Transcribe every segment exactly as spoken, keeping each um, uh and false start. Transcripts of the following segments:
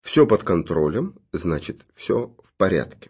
Все под контролем, значит, все в порядке.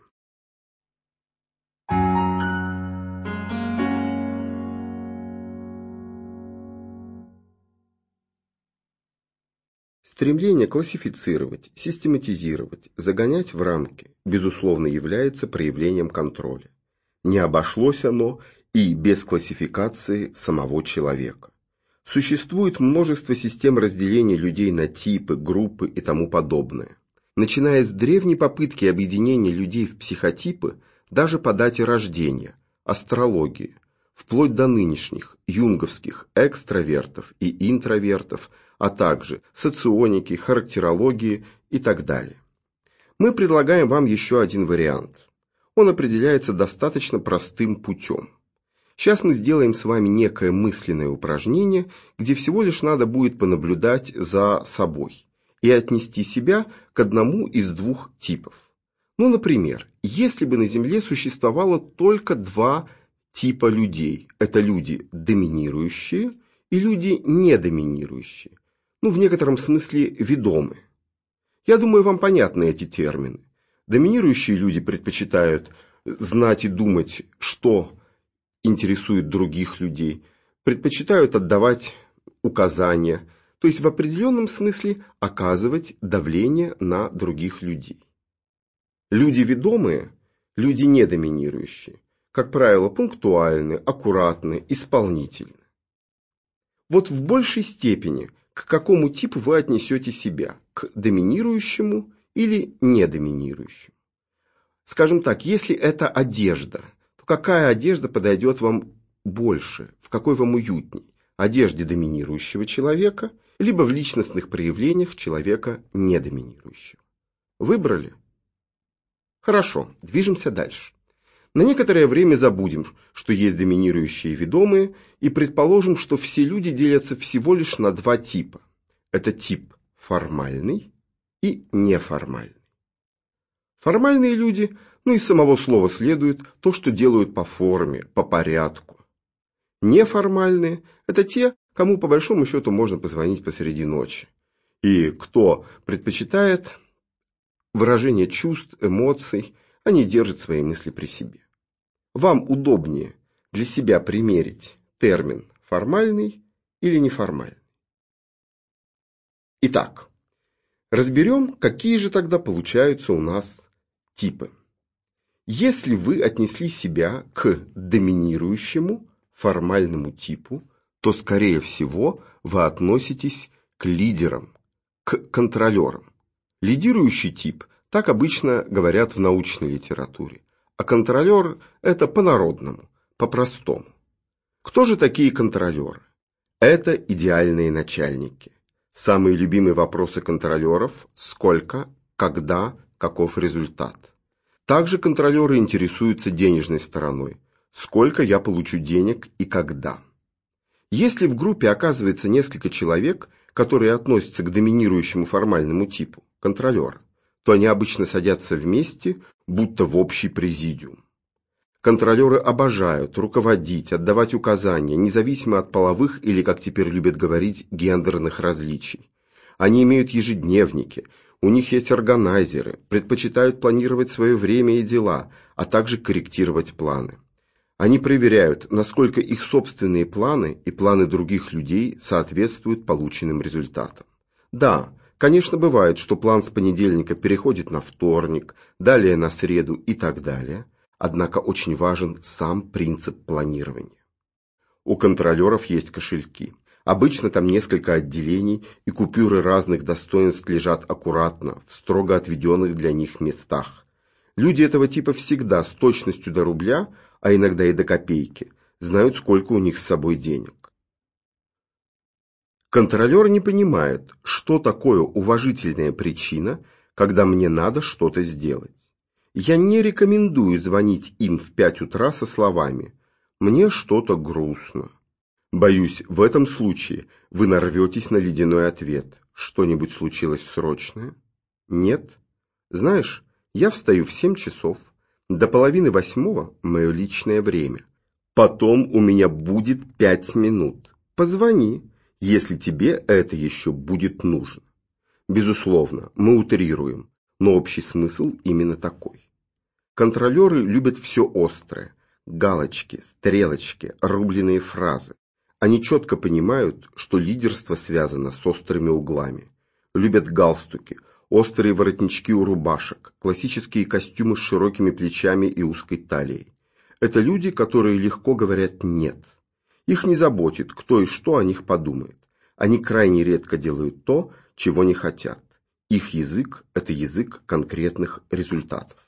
Стремление классифицировать, систематизировать, загонять в рамки, безусловно, является проявлением контроля. Не обошлось оно и без классификации самого человека. Существует множество систем разделения людей на типы, группы и тому подобное. Начиная с древней попытки объединения людей в психотипы, даже по дате рождения, астрологии, вплоть до нынешних юнговских экстравертов и интровертов, а также соционики, характерологии и так далее. Мы предлагаем вам еще один вариант. Он определяется достаточно простым путем. Сейчас мы сделаем с вами некое мысленное упражнение, где всего лишь надо будет понаблюдать за собой и отнести себя к одному из двух типов. Ну, например, если бы на Земле существовало только два типа людей. Это люди доминирующие и люди недоминирующие. Ну, в некотором смысле ведомые. Я думаю, вам понятны эти термины. Доминирующие люди предпочитают знать и думать, что интересует других людей, предпочитают отдавать указания, то есть в определенном смысле оказывать давление на других людей. Люди ведомые, люди недоминирующие, как правило, пунктуальны, аккуратны, исполнительны. Вот в большей степени к какому типу вы отнесете себя, к доминирующему или недоминирующему. Скажем так, если это одежда, то какая одежда подойдет вам больше, в какой вам уютней? Одежде доминирующего человека, либо в личностных проявлениях человека недоминирующего. Выбрали? Хорошо, движемся дальше. На некоторое время забудем, что есть доминирующие и ведомые, и предположим, что все люди делятся всего лишь на два типа. Это тип формальный и неформальный. Формальные люди, ну из самого слова следует, то, что делают по форме, по порядку. Неформальные – это те, кому по большому счету можно позвонить посреди ночи. И кто предпочитает выражение чувств, эмоций, а не держит свои мысли при себе. Вам удобнее для себя примерить термин формальный или неформальный. Итак, разберем, какие же тогда получаются у нас типы. Если вы отнесли себя к доминирующему формальному типу, то, скорее всего, вы относитесь к лидерам, к контролерам. Лидирующий тип, так обычно говорят в научной литературе, а контролер – это по-народному, по-простому. Кто же такие контролеры? Это идеальные начальники. Самые любимые вопросы контролеров – сколько, когда, каков результат. Также контролеры интересуются денежной стороной. Сколько я получу денег и когда. Если в группе оказывается несколько человек, которые относятся к доминирующему формальному типу, контролера, то они обычно садятся вместе, будто в общий президиум. Контролеры обожают руководить, отдавать указания, независимо от половых или, как теперь любят говорить, гендерных различий. Они имеют ежедневники, у них есть органайзеры, предпочитают планировать свое время и дела, а также корректировать планы. Они проверяют, насколько их собственные планы и планы других людей соответствуют полученным результатам. Да, конечно, бывает, что план с понедельника переходит на вторник, далее на среду и так далее. Однако очень важен сам принцип планирования. У контролеров есть кошельки. Обычно там несколько отделений, и купюры разных достоинств лежат аккуратно, в строго отведенных для них местах. Люди этого типа всегда с точностью до рубля, а иногда и до копейки, знают, сколько у них с собой денег. Контролер не понимает, что такое уважительная причина, когда мне надо что-то сделать. Я не рекомендую звонить им в пять утра со словами «мне что-то грустно». Боюсь, в этом случае вы нарветесь на ледяной ответ. Что-нибудь случилось срочное? Нет? Знаешь, я встаю в семь часов. До половины восьмого мое личное время. Потом у меня будет пять минут. Позвони, если тебе это еще будет нужно. Безусловно, мы утрируем, но общий смысл именно такой. Контролеры любят все острое – галочки, стрелочки, рубленые фразы. Они четко понимают, что лидерство связано с острыми углами. Любят галстуки, острые воротнички у рубашек, классические костюмы с широкими плечами и узкой талией. Это люди, которые легко говорят «нет». Их не заботит, кто и что о них подумает. Они крайне редко делают то, чего не хотят. Их язык – это язык конкретных результатов.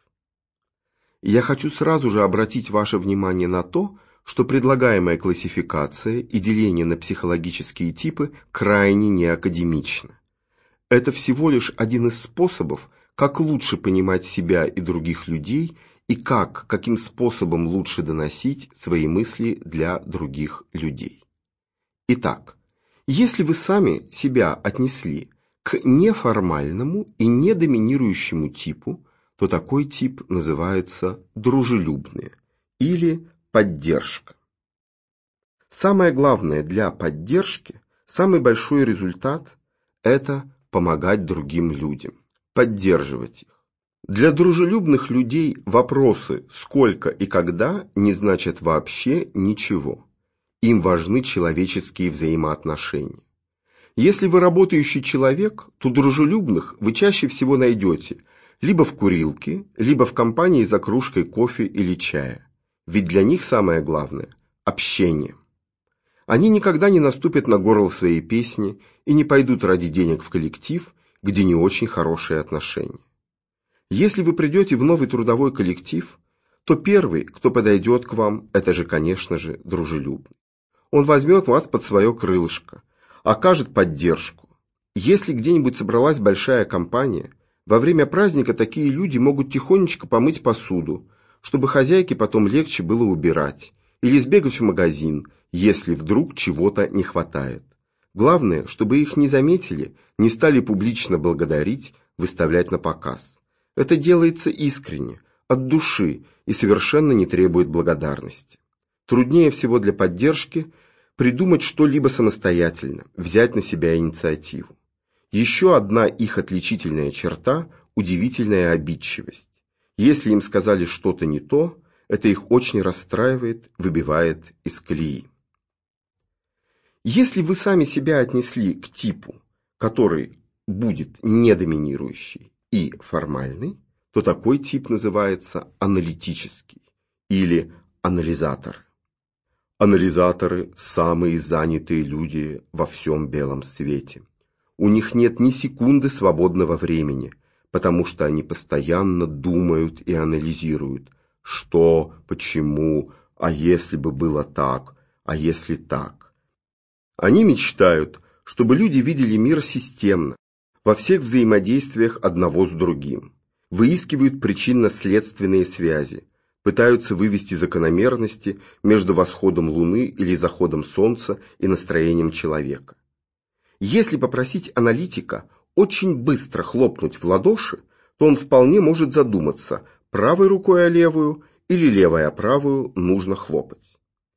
Я хочу сразу же обратить ваше внимание на то, что предлагаемая классификация и деление на психологические типы крайне неакадемичны. Это всего лишь один из способов, как лучше понимать себя и других людей и как, каким способом лучше доносить свои мысли для других людей. Итак, если вы сами себя отнесли к неформальному и недоминирующему типу, то такой тип называется дружелюбный или поддержка. Самое главное для поддержки, самый большой результат – это помогать другим людям, поддерживать их. Для дружелюбных людей вопросы «сколько» и «когда» не значат вообще ничего. Им важны человеческие взаимоотношения. Если вы работающий человек, то дружелюбных вы чаще всего найдете либо в курилке, либо в компании за кружкой кофе или чая. Ведь для них самое главное – общение. Они никогда не наступят на горло своей песни и не пойдут ради денег в коллектив, где не очень хорошие отношения. Если вы придете в новый трудовой коллектив, то первый, кто подойдет к вам, это же, конечно же, дружелюбный. Он возьмет вас под свое крылышко, окажет поддержку. Если где-нибудь собралась большая компания, во время праздника такие люди могут тихонечко помыть посуду, чтобы хозяйке потом легче было убирать, или сбегать в магазин, если вдруг чего-то не хватает. Главное, чтобы их не заметили, не стали публично благодарить, выставлять на показ. Это делается искренне, от души и совершенно не требует благодарности. Труднее всего для поддержки придумать что-либо самостоятельно, взять на себя инициативу. Еще одна их отличительная черта – удивительная обидчивость. Если им сказали что-то не то, это их очень расстраивает, выбивает из колеи. Если вы сами себя отнесли к типу, который будет недоминирующий и формальный, то такой тип называется аналитический или анализатор. Анализаторы – самые занятые люди во всем белом свете. У них нет ни секунды свободного времени, потому что они постоянно думают и анализируют, что, почему, а если бы было так, а если так. Они мечтают, чтобы люди видели мир системно, во всех взаимодействиях одного с другим, выискивают причинно-следственные связи, пытаются вывести закономерности между восходом Луны или заходом Солнца и настроением человека. Если попросить аналитика очень быстро хлопнуть в ладоши, то он вполне может задуматься, правой рукой о левую или левой о правую нужно хлопать.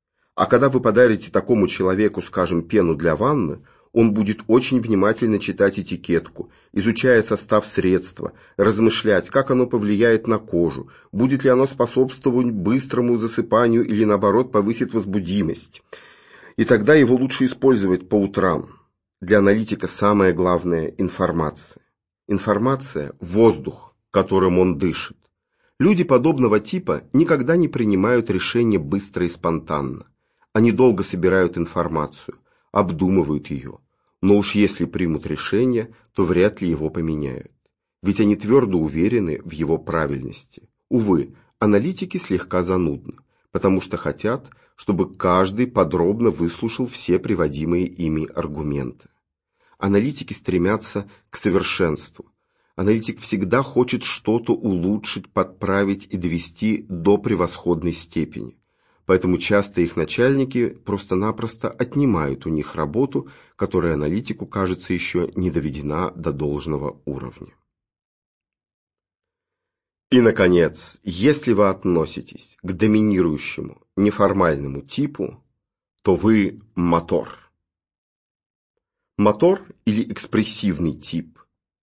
А когда вы подарите такому человеку, скажем, пену для ванны, он будет очень внимательно читать этикетку, изучая состав средства, размышлять, как оно повлияет на кожу, будет ли оно способствовать быстрому засыпанию или, наоборот, повысит возбудимость. И тогда его лучше использовать по утрам. Для аналитика самое главное – информация. Информация – воздух, которым он дышит. Люди подобного типа никогда не принимают решения быстро и спонтанно. Они долго собирают информацию, обдумывают ее. Но уж если примут решение, то вряд ли его поменяют. Ведь они твердо уверены в его правильности. Увы, аналитики слегка занудны, потому что хотят, чтобы каждый подробно выслушал все приводимые ими аргументы. Аналитики стремятся к совершенству. Аналитик всегда хочет что-то улучшить, подправить и довести до превосходной степени. Поэтому часто их начальники просто-напросто отнимают у них работу, которая аналитику, кажется, еще не доведена до должного уровня. И, наконец, если вы относитесь к доминирующему, неформальному типу, то вы мотор. Мотор или экспрессивный тип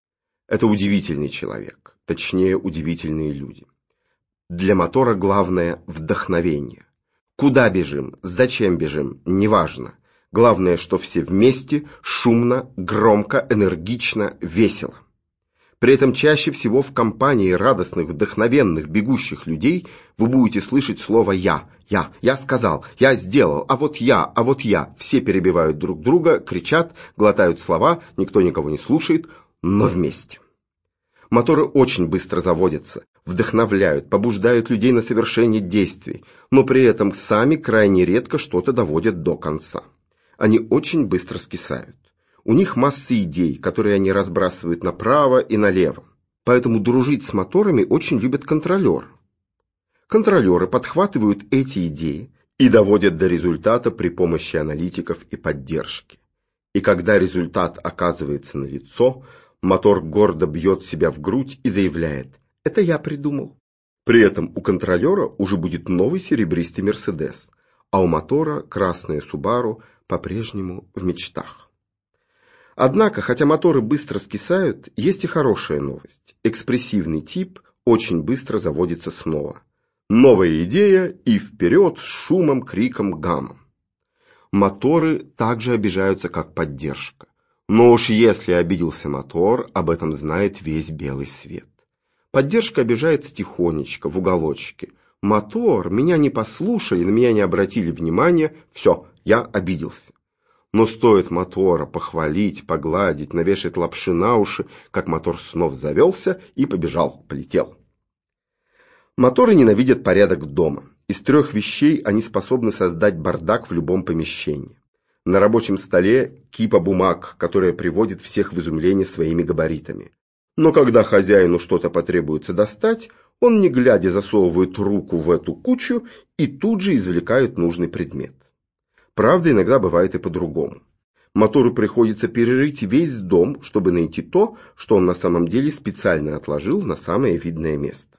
Это удивительный человек, точнее удивительные люди. Для мотора главное вдохновение. Куда бежим, зачем бежим, неважно. Главное, что все вместе, шумно, громко, энергично, весело. При этом чаще всего в компании радостных, вдохновенных, бегущих людей вы будете слышать слово «я», «я», «я сказал», «я сделал», «а вот я», «а вот я». Все перебивают друг друга, кричат, глотают слова, никто никого не слушает, но вместе. Моторы очень быстро заводятся, вдохновляют, побуждают людей на совершение действий, но при этом сами крайне редко что-то доводят до конца. Они очень быстро скисают. У них масса идей, которые они разбрасывают направо и налево. Поэтому дружить с моторами очень любят контролеры. Контролеры подхватывают эти идеи и доводят до результата при помощи аналитиков и поддержки. И когда результат оказывается налицо, мотор гордо бьет себя в грудь и заявляет: «Это я придумал». При этом у контролера уже будет новый серебристый Мерседес, а у мотора красная Субару по-прежнему в мечтах. Однако, хотя моторы быстро скисают, есть и хорошая новость. Экспрессивный тип очень быстро заводится снова. Новая идея и вперед с шумом, криком, гамом. Моторы также обижаются как поддержка. Но уж если обиделся мотор, об этом знает весь белый свет. Поддержка обижается тихонечко, в уголочке. Мотор, меня не послушали, на меня не обратили внимания, все, я обиделся. Но стоит мотора похвалить, погладить, навешать лапши на уши, как мотор снова завелся и побежал, полетел. Моторы ненавидят порядок дома. Из трех вещей они способны создать бардак в любом помещении. На рабочем столе кипа бумаг, которая приводит всех в изумление своими габаритами. Но когда хозяину что-то потребуется достать, он, не глядя, засовывает руку в эту кучу и тут же извлекает нужный предмет. Правда, иногда бывает и по-другому. Мотору приходится перерыть весь дом, чтобы найти то, что он на самом деле специально отложил на самое видное место.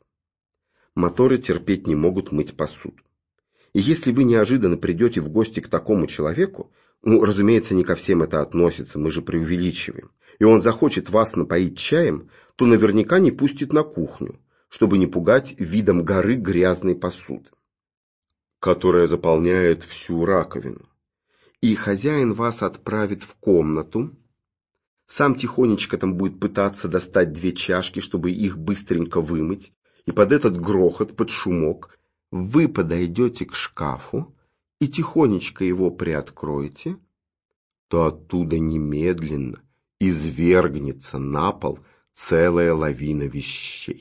Моторы терпеть не могут мыть посуду. И если вы неожиданно придете в гости к такому человеку, ну, разумеется, не ко всем это относится, мы же преувеличиваем, и он захочет вас напоить чаем, то наверняка не пустит на кухню, чтобы не пугать видом горы грязной посуды, которая заполняет всю раковину. И хозяин вас отправит в комнату, сам тихонечко там будет пытаться достать две чашки, чтобы их быстренько вымыть, и под этот грохот, под шумок, вы подойдете к шкафу и тихонечко его приоткроете, то оттуда немедленно извергнется на пол целая лавина вещей.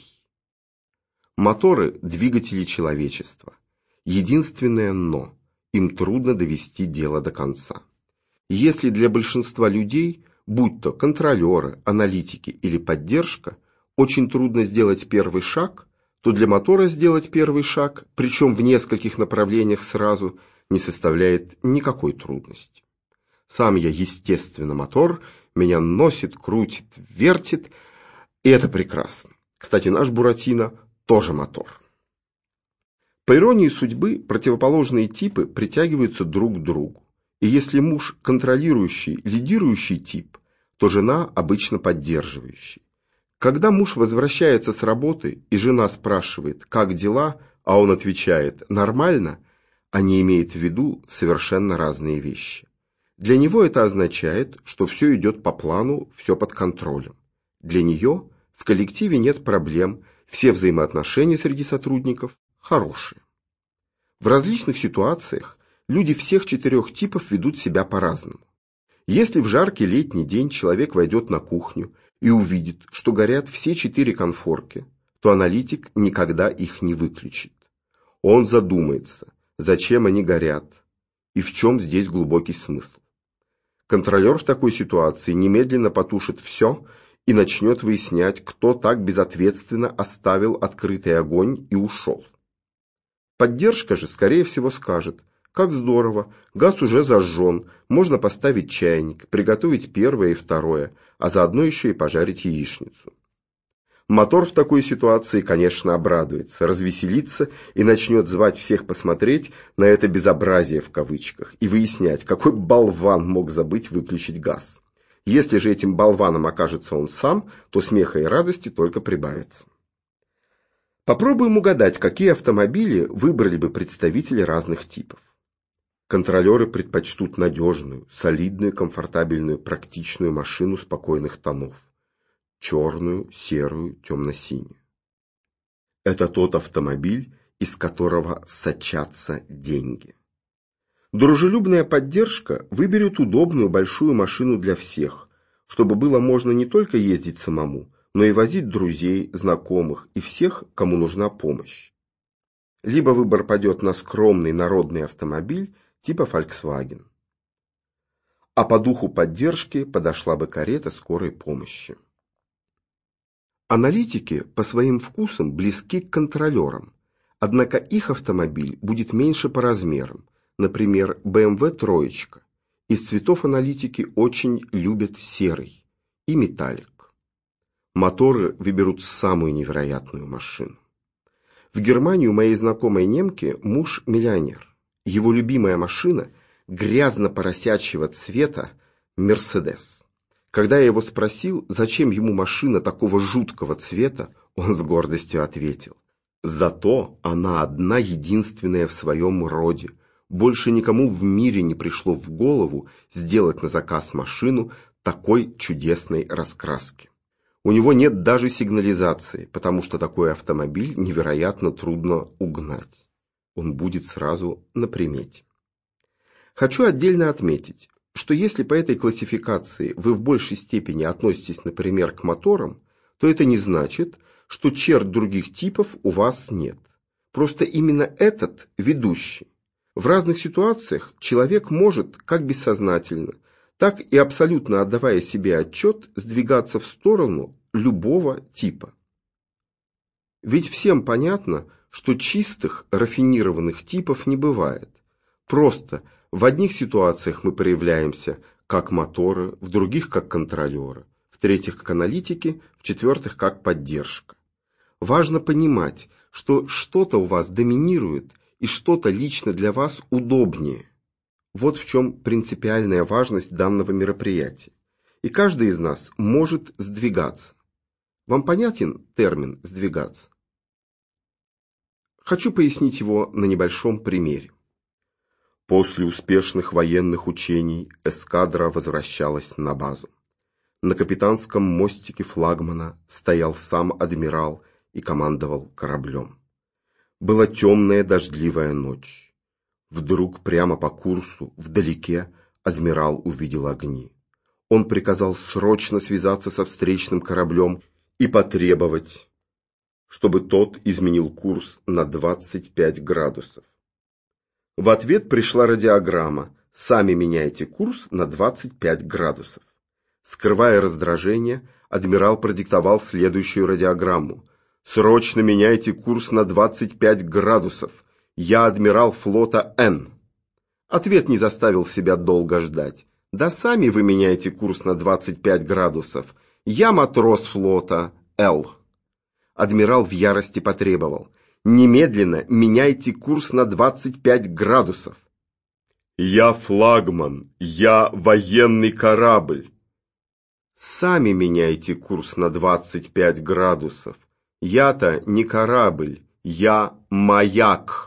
Моторы – двигатели человечества. Единственное «но» – им трудно довести дело до конца. Если для большинства людей, будь то контролеры, аналитики или поддержка, очень трудно сделать первый шаг, то для мотора сделать первый шаг, причем в нескольких направлениях сразу, не составляет никакой трудности. Сам я, естественно, мотор, меня носит, крутит, вертит, и это прекрасно. Кстати, наш Буратино тоже мотор. По иронии судьбы, противоположные типы притягиваются друг к другу. И если муж контролирующий, лидирующий тип, то жена обычно поддерживающий. Когда муж возвращается с работы, и жена спрашивает, как дела, а он отвечает «нормально», они имеют в виду совершенно разные вещи. Для него это означает, что все идет по плану, все под контролем. Для нее в коллективе нет проблем, все взаимоотношения среди сотрудников хорошие. В различных ситуациях люди всех четырех типов ведут себя по-разному. Если в жаркий летний день человек войдет на кухню и увидит, что горят все четыре конфорки, то аналитик никогда их не выключит. Он задумается, зачем они горят и в чем здесь глубокий смысл. Контролер в такой ситуации немедленно потушит все и начнет выяснять, кто так безответственно оставил открытый огонь и ушел. Поддержка же, скорее всего, скажет: как здорово, газ уже зажжен, можно поставить чайник, приготовить первое и второе, а заодно еще и пожарить яичницу. Мотор в такой ситуации, конечно, обрадуется, развеселится и начнет звать всех посмотреть на это безобразие в кавычках и выяснять, какой болван мог забыть выключить газ. Если же этим болваном окажется он сам, то смеха и радости только прибавится. Попробуем угадать, какие автомобили выбрали бы представители разных типов. Контролеры предпочтут надежную, солидную, комфортабельную, практичную машину спокойных тонов. Черную, серую, темно-синюю. Это тот автомобиль, из которого сочатся деньги. Дружелюбная поддержка выберет удобную большую машину для всех, чтобы было можно не только ездить самому, но и возить друзей, знакомых и всех, кому нужна помощь. Либо выбор падет на скромный народный автомобиль типа Volkswagen. А по духу поддержки подошла бы карета скорой помощи. Аналитики по своим вкусам близки к контролерам, однако их автомобиль будет меньше по размерам, например, бэ эм вэ троечка. Из цветов аналитики очень любят серый и металлик. Моторы выберут самую невероятную машину. В Германии у моей знакомой немки муж миллионер. Его любимая машина грязно-поросячьего цвета Мерседес. Когда я его спросил, зачем ему машина такого жуткого цвета, он с гордостью ответил: «Зато она одна единственная в своем роде. Больше никому в мире не пришло в голову сделать на заказ машину такой чудесной раскраски. У него нет даже сигнализации, потому что такой автомобиль невероятно трудно угнать. Он будет сразу на примете». Хочу отдельно отметить, что если по этой классификации вы в большей степени относитесь, например, к моторам, то это не значит, что черт других типов у вас нет. Просто именно этот ведущий. В разных ситуациях человек может, как бессознательно, так и абсолютно отдавая себе отчет, сдвигаться в сторону любого типа. Ведь всем понятно, что чистых, рафинированных типов не бывает. Просто в одних ситуациях мы проявляемся как моторы, в других как контролеры, в-третьих как аналитики, в-четвертых как поддержка. Важно понимать, что что-то у вас доминирует и что-то лично для вас удобнее. Вот в чем принципиальная важность данного мероприятия. И каждый из нас может сдвигаться. Вам понятен термин «сдвигаться»? Хочу пояснить его на небольшом примере. После успешных военных учений эскадра возвращалась на базу. На капитанском мостике флагмана стоял сам адмирал и командовал кораблем. Была темная дождливая ночь. Вдруг прямо по курсу, вдалеке, адмирал увидел огни. Он приказал срочно связаться со встречным кораблем и потребовать, чтобы тот изменил курс на двадцать пять градусов. В ответ пришла радиограмма: «Сами меняйте курс на двадцать пять градусов». Скрывая раздражение, адмирал продиктовал следующую радиограмму: «Срочно меняйте курс на двадцать пять градусов. Я адмирал флота Н». Ответ не заставил себя долго ждать. «Да сами вы меняйте курс на двадцать пять градусов. Я матрос флота Л». Адмирал в ярости потребовал: «Немедленно меняйте курс на двадцать пять градусов». «Я флагман, я военный корабль». «Сами меняйте курс на двадцать пять градусов. Я-то не корабль, я маяк».